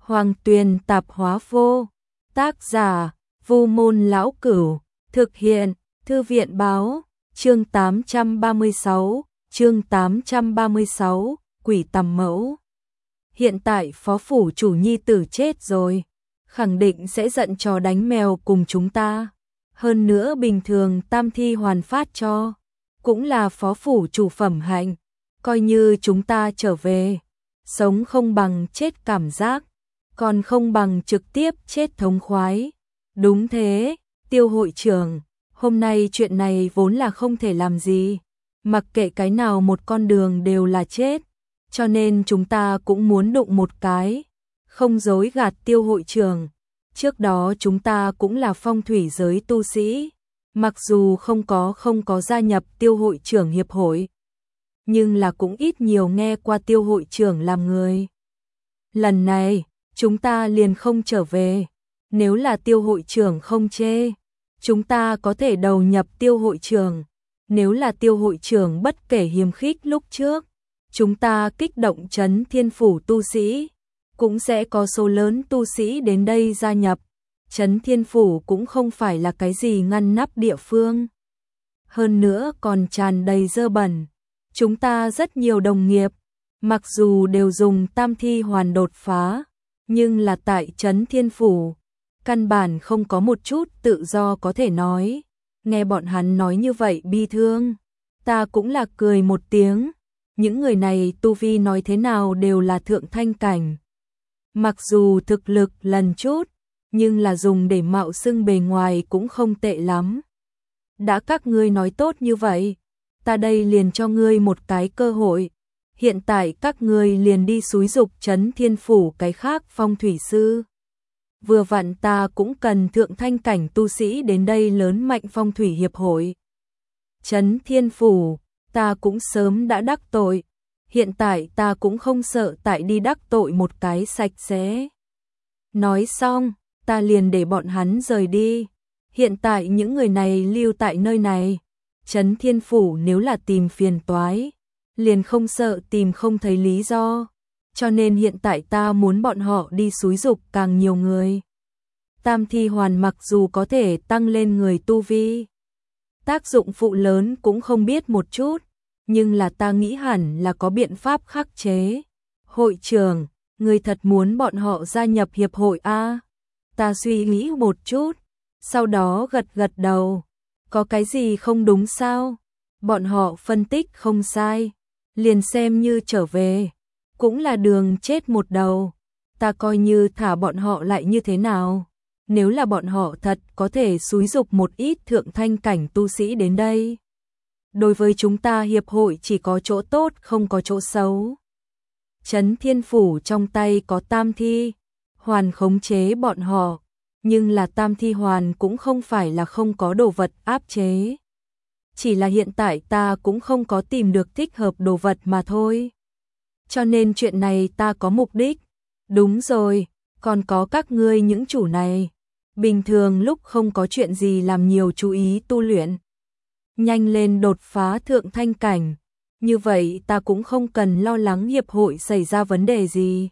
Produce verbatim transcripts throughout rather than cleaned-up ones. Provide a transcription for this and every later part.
Hoàng Tuyền Tạp Hóa Vô. Tác giả: Vu Môn Lão Cửu. Thực hiện: Thư viện Báo. Chương tám trăm ba mươi sáu, chương tám trăm ba mươi sáu, Quỷ Tầm Mẫu. Hiện tại phó phủ chủ nhi tử chết rồi, khẳng định sẽ giận chó đánh mèo cùng chúng ta. Hơn nữa bình thường tam thi hoàn phát cho, cũng là phó phủ chủ phẩm hạnh, coi như chúng ta trở về, sống không bằng chết cảm giác, còn không bằng trực tiếp chết thống khoái. Đúng thế, Tiêu hội trưởng, hôm nay chuyện này vốn là không thể làm gì, mặc kệ cái nào một con đường đều là chết, cho nên chúng ta cũng muốn đụng một cái, không dối gạt Tiêu hội trưởng. Trước đó chúng ta cũng là phong thủy giới tu sĩ, mặc dù không có không có gia nhập Tiêu hội trưởng hiệp hội, nhưng là cũng ít nhiều nghe qua Tiêu hội trưởng làm người. Lần này, chúng ta liền không trở về, nếu là Tiêu hội trưởng không chê, chúng ta có thể đầu nhập Tiêu hội trưởng, nếu là Tiêu hội trưởng bất kể hiềm khích lúc trước, chúng ta kích động trấn Thiên phủ tu sĩ, cũng sẽ có số lớn tu sĩ đến đây gia nhập. Trấn Thiên phủ cũng không phải là cái gì ngăn nắp địa phương, hơn nữa còn tràn đầy dơ bẩn. Chúng ta rất nhiều đồng nghiệp, mặc dù đều dùng tam thi hoàn đột phá, nhưng là tại Trấn Thiên phủ, căn bản không có một chút tự do có thể nói. Nghe bọn hắn nói như vậy bi thương, ta cũng là cười một tiếng. Những người này tu vi nói thế nào đều là thượng thanh cảnh. Mặc dù thực lực lần chút, nhưng là dùng để mạo xưng bề ngoài cũng không tệ lắm. Đã các ngươi nói tốt như vậy, ta đây liền cho ngươi một cái cơ hội. Hiện tại các ngươi liền đi xúi dục Trấn Thiên phủ cái khác phong thủy sư. Vừa vặn ta cũng cần thượng thanh cảnh tu sĩ đến đây lớn mạnh phong thủy hiệp hội. Trấn Thiên phủ, ta cũng sớm đã đắc tội, hiện tại ta cũng không sợ tại đi đắc tội một cái sạch sẽ. Nói xong, ta liền để bọn hắn rời đi. Hiện tại những người này lưu tại nơi này, Trấn Thiên phủ nếu là tìm phiền toái, liền không sợ tìm không thấy lý do. Cho nên hiện tại ta muốn bọn họ đi xúi dục càng nhiều người. Tam thi hoàn mặc dù có thể tăng lên người tu vi, tác dụng phụ lớn cũng không biết một chút, nhưng là ta nghĩ hẳn là có biện pháp khắc chế. Hội trưởng, người thật muốn bọn họ gia nhập hiệp hội a? Ta suy nghĩ một chút, sau đó gật gật đầu. Có cái gì không đúng sao? Bọn họ phân tích không sai, liền xem như trở về, cũng là đường chết một đầu. Ta coi như thả bọn họ lại như thế nào? Nếu là bọn họ thật có thể xúi dục một ít thượng thanh cảnh tu sĩ đến đây, đối với chúng ta hiệp hội chỉ có chỗ tốt không có chỗ xấu. Trấn Thiên phủ trong tay có tam thi hoàn khống chế bọn họ, nhưng là tam thi hoàn cũng không phải là không có đồ vật áp chế. Chỉ là hiện tại ta cũng không có tìm được thích hợp đồ vật mà thôi. Cho nên chuyện này ta có mục đích. Đúng rồi, còn có các ngươi những chủ này, bình thường lúc không có chuyện gì làm nhiều chú ý tu luyện, nhanh lên đột phá thượng thanh cảnh, như vậy ta cũng không cần lo lắng hiệp hội xảy ra vấn đề gì.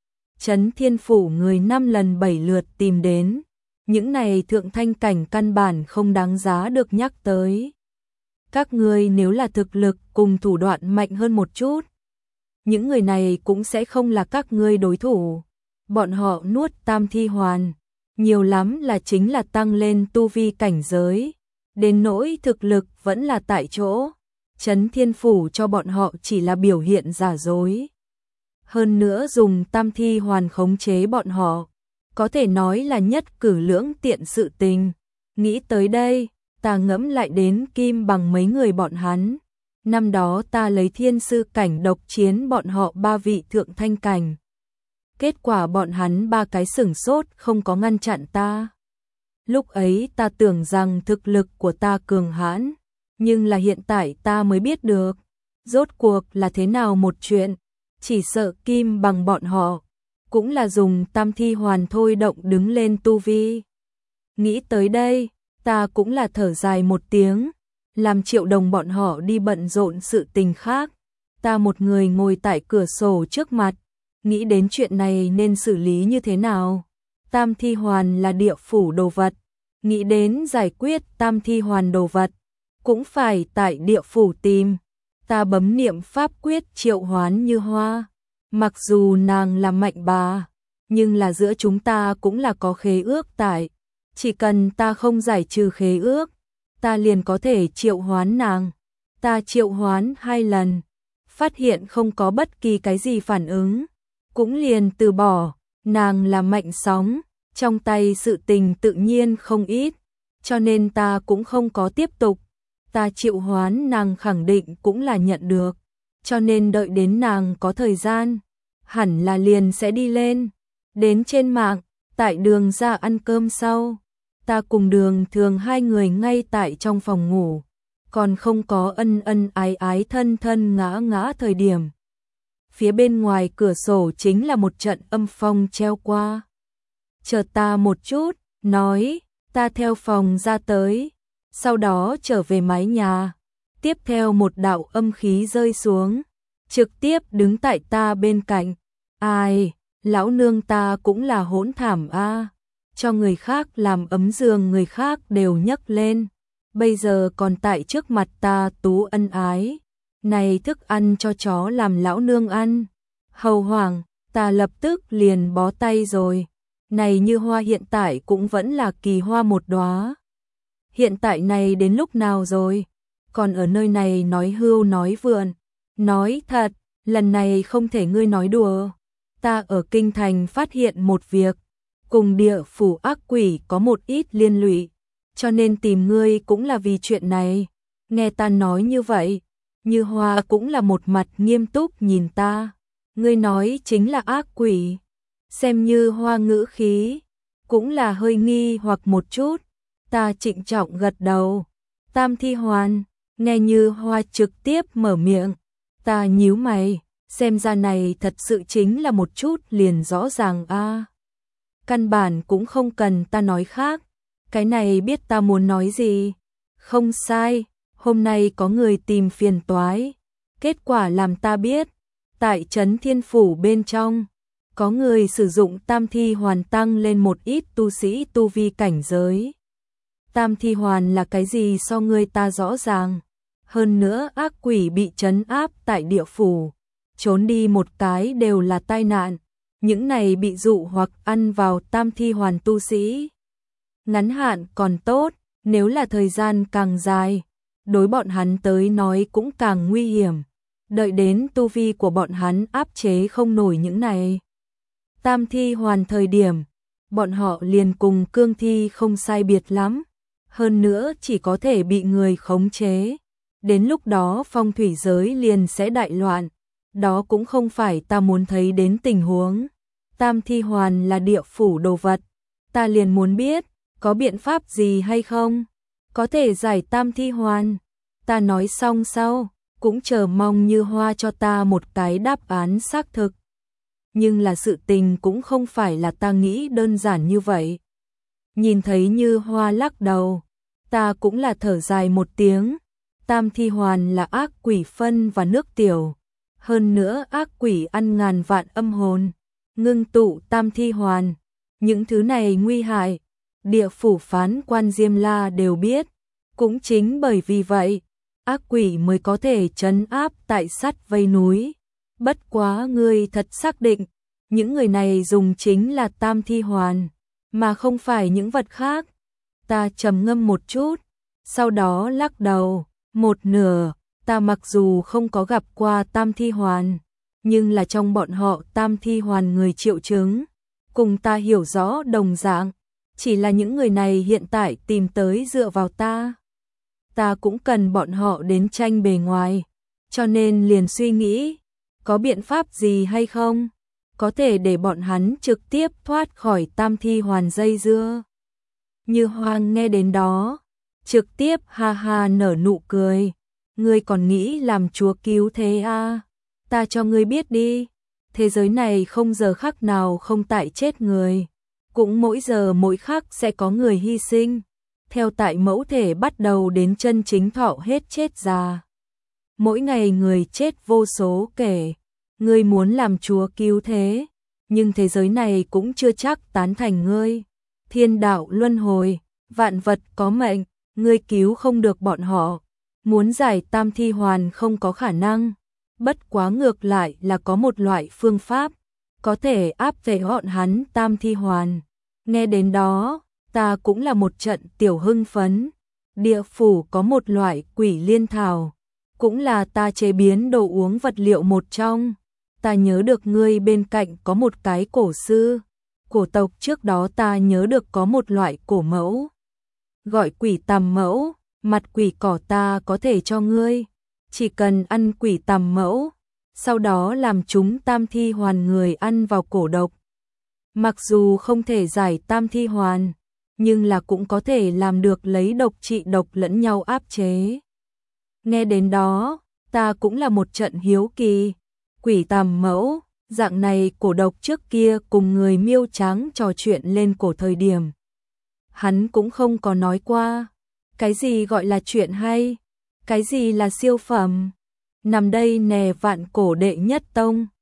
Trấn Thiên phủ người năm lần bảy lượt tìm đến, những này thượng thanh cảnh căn bản không đáng giá được nhắc tới. Các ngươi nếu là thực lực cùng thủ đoạn mạnh hơn một chút, những người này cũng sẽ không là các ngươi đối thủ. Bọn họ nuốt tam thi hoàn, nhiều lắm là chính là tăng lên tu vi cảnh giới, đến nỗi thực lực vẫn là tại chỗ. Trấn Thiên phủ cho bọn họ chỉ là biểu hiện giả dối. Hơn nữa dùng tam thi hoàn khống chế bọn họ, có thể nói là nhất cử lưỡng tiện sự tình. Nghĩ tới đây, ta ngẫm lại đến Kim Bằng mấy người bọn hắn. Năm đó ta lấy thiên sư cảnh độc chiến bọn họ ba vị thượng thanh cảnh. Kết quả bọn hắn ba cái sửng sốt không có ngăn chặn ta. Lúc ấy ta tưởng rằng thực lực của ta cường hãn, nhưng là hiện tại ta mới biết được, rốt cuộc là thế nào một chuyện. Chỉ sợ Kim Bằng bọn họ cũng là dùng tam thi hoàn thôi động đứng lên tu vi. Nghĩ tới đây, ta cũng là thở dài một tiếng, làm Triệu Đồng bọn họ đi bận rộn sự tình khác. Ta một người ngồi tại cửa sổ trước mặt, nghĩ đến chuyện này nên xử lý như thế nào. Tam thi hoàn là địa phủ đồ vật, nghĩ đến giải quyết tam thi hoàn đồ vật, cũng phải tại địa phủ tìm. Ta bấm niệm pháp quyết triệu hoán Như Hoa. Mặc dù nàng là mạnh bà, nhưng là giữa chúng ta cũng là có khế ước tại. Chỉ cần ta không giải trừ khế ước, ta liền có thể triệu hoán nàng. Ta triệu hoán hai lần, phát hiện không có bất kỳ cái gì phản ứng, cũng liền từ bỏ. Nàng là mạnh sóng, trong tay sự tình tự nhiên không ít, cho nên ta cũng không có tiếp tục. Ta triệu hoán nàng khẳng định cũng là nhận được, cho nên đợi đến nàng có thời gian, hẳn là liền sẽ đi lên. Đến trên mạng, tại Đường ra ăn cơm sau, ta cùng Đường Thường hai người ngay tại trong phòng ngủ, còn không có ân ân ái ái thân thân ngã ngã thời điểm. Phía bên ngoài cửa sổ chính là một trận âm phong treo qua. Chợt ta một chút, nói, ta theo phòng ra tới, sau đó trở về mái nhà. Tiếp theo một đạo âm khí rơi xuống, trực tiếp đứng tại ta bên cạnh. Ai, lão nương ta cũng là hỗn thảm a, cho người khác làm ấm giường người khác đều nhấc lên, bây giờ còn tại trước mặt ta tú ân ái. Này thức ăn cho chó làm lão nương ăn. Hầu hoàng, ta lập tức liền bó tay rồi. Này Như Hoa hiện tại cũng vẫn là kỳ hoa một đóa. Hiện tại này đến lúc nào rồi? Còn ở nơi này nói hưu nói vượn. Nói thật, lần này không thể ngươi nói đùa. Ta ở kinh thành phát hiện một việc, cùng địa phủ ác quỷ có một ít liên lụy, cho nên tìm ngươi cũng là vì chuyện này. Nghe ta nói như vậy, Như Hoa cũng là một mặt nghiêm túc nhìn ta. Ngươi nói chính là ác quỷ. Xem Như Hoa ngữ khí, cũng là hơi nghi hoặc một chút. Ta trịnh trọng gật đầu. Tam thi hoàn, nghe Như Hoa trực tiếp mở miệng. Ta nhíu mày, xem ra này thật sự chính là một chút liền rõ ràng a. À, căn bản cũng không cần ta nói khác, cái này biết ta muốn nói gì. Không sai, hôm nay có người tìm phiền toái, kết quả làm ta biết, tại trấn Thiên Phủ bên trong, có người sử dụng tam thi hoàn tăng lên một ít tu sĩ tu vi cảnh giới. Tam thi hoàn là cái gì so ngươi ta rõ ràng, hơn nữa ác quỷ bị trấn áp tại địa phủ, trốn đi một cái đều là tai nạn, những này bị dụ hoặc ăn vào tam thi hoàn tu sĩ. Ngắn hạn còn tốt, nếu là thời gian càng dài, đối bọn hắn tới nói cũng càng nguy hiểm, đợi đến tu vi của bọn hắn áp chế không nổi những này. Tam thi hoàn thời điểm, bọn họ liền cùng cương thi không sai biệt lắm, hơn nữa chỉ có thể bị người khống chế. Đến lúc đó phong thủy giới liền sẽ đại loạn, đó cũng không phải ta muốn thấy đến tình huống. Tam thi hoàn là địa phủ đồ vật, ta liền muốn biết, có biện pháp gì hay không? Có thể giải tam thi hoàn. Ta nói xong sau, cũng chờ mong Như Hoa cho ta một cái đáp án xác thực. Nhưng là sự tình cũng không phải là ta nghĩ đơn giản như vậy. Nhìn thấy Như Hoa lắc đầu, ta cũng là thở dài một tiếng. Tam thi hoàn là ác quỷ phân và nước tiểu, hơn nữa ác quỷ ăn ngàn vạn âm hồn, ngưng tụ tam thi hoàn, những thứ này nguy hại, địa phủ phán quan Diêm La đều biết, cũng chính bởi vì vậy, ác quỷ mới có thể trấn áp tại sắt vây núi. Bất quá ngươi thật xác định, những người này dùng chính là tam thi hoàn, mà không phải những vật khác. Ta trầm ngâm một chút, sau đó lắc đầu. Một nửa, ta mặc dù không có gặp qua tam thi hoàn, nhưng là trong bọn họ tam thi hoàn người triệu chứng, cùng ta hiểu rõ đồng dạng, chỉ là những người này hiện tại tìm tới dựa vào ta. Ta cũng cần bọn họ đến tranh bề ngoài, cho nên liền suy nghĩ, có biện pháp gì hay không, có thể để bọn hắn trực tiếp thoát khỏi tam thi hoàn dây dưa. Như Hoa nghe đến đó, trực tiếp ha ha nở nụ cười. Ngươi còn nghĩ làm chúa cứu thế à? Ta cho ngươi biết đi, thế giới này không giờ khắc nào không tại chết người, cũng mỗi giờ mỗi khắc sẽ có người hy sinh, theo tại mẫu thể bắt đầu đến chân chính thọ hết chết già. Mỗi ngày người chết vô số kể, ngươi muốn làm chúa cứu thế, nhưng thế giới này cũng chưa chắc tán thành ngươi. Thiên đạo luân hồi, vạn vật có mệnh, ngươi cứu không được bọn họ. Muốn giải tam thi hoàn không có khả năng, bất quá ngược lại là có một loại phương pháp, có thể áp về bọn hắn tam thi hoàn. Nghe đến đó, ta cũng là một trận tiểu hưng phấn. Địa phủ có một loại quỷ liên thảo, cũng là ta chế biến đồ uống vật liệu một trong. Ta nhớ được ngươi bên cạnh có một cái cổ sư, cổ tộc trước đó ta nhớ được có một loại cổ mẫu, gọi quỷ tằm mẫu, mặt quỷ cỏ ta có thể cho ngươi, chỉ cần ăn quỷ tằm mẫu, sau đó làm chúng tam thi hoàn người ăn vào cổ độc. Mặc dù không thể giải tam thi hoàn, nhưng là cũng có thể làm được lấy độc trị độc lẫn nhau áp chế. Nghe đến đó, ta cũng là một trận hiếu kỳ. Quỷ tằm mẫu, dạng này cổ độc trước kia cùng người miêu trắng trò chuyện lên cổ thời điểm. Hắn cũng không có nói qua, cái gì gọi là chuyện hay, cái gì là siêu phẩm. Nằm đây nè vạn cổ đệ nhất tông,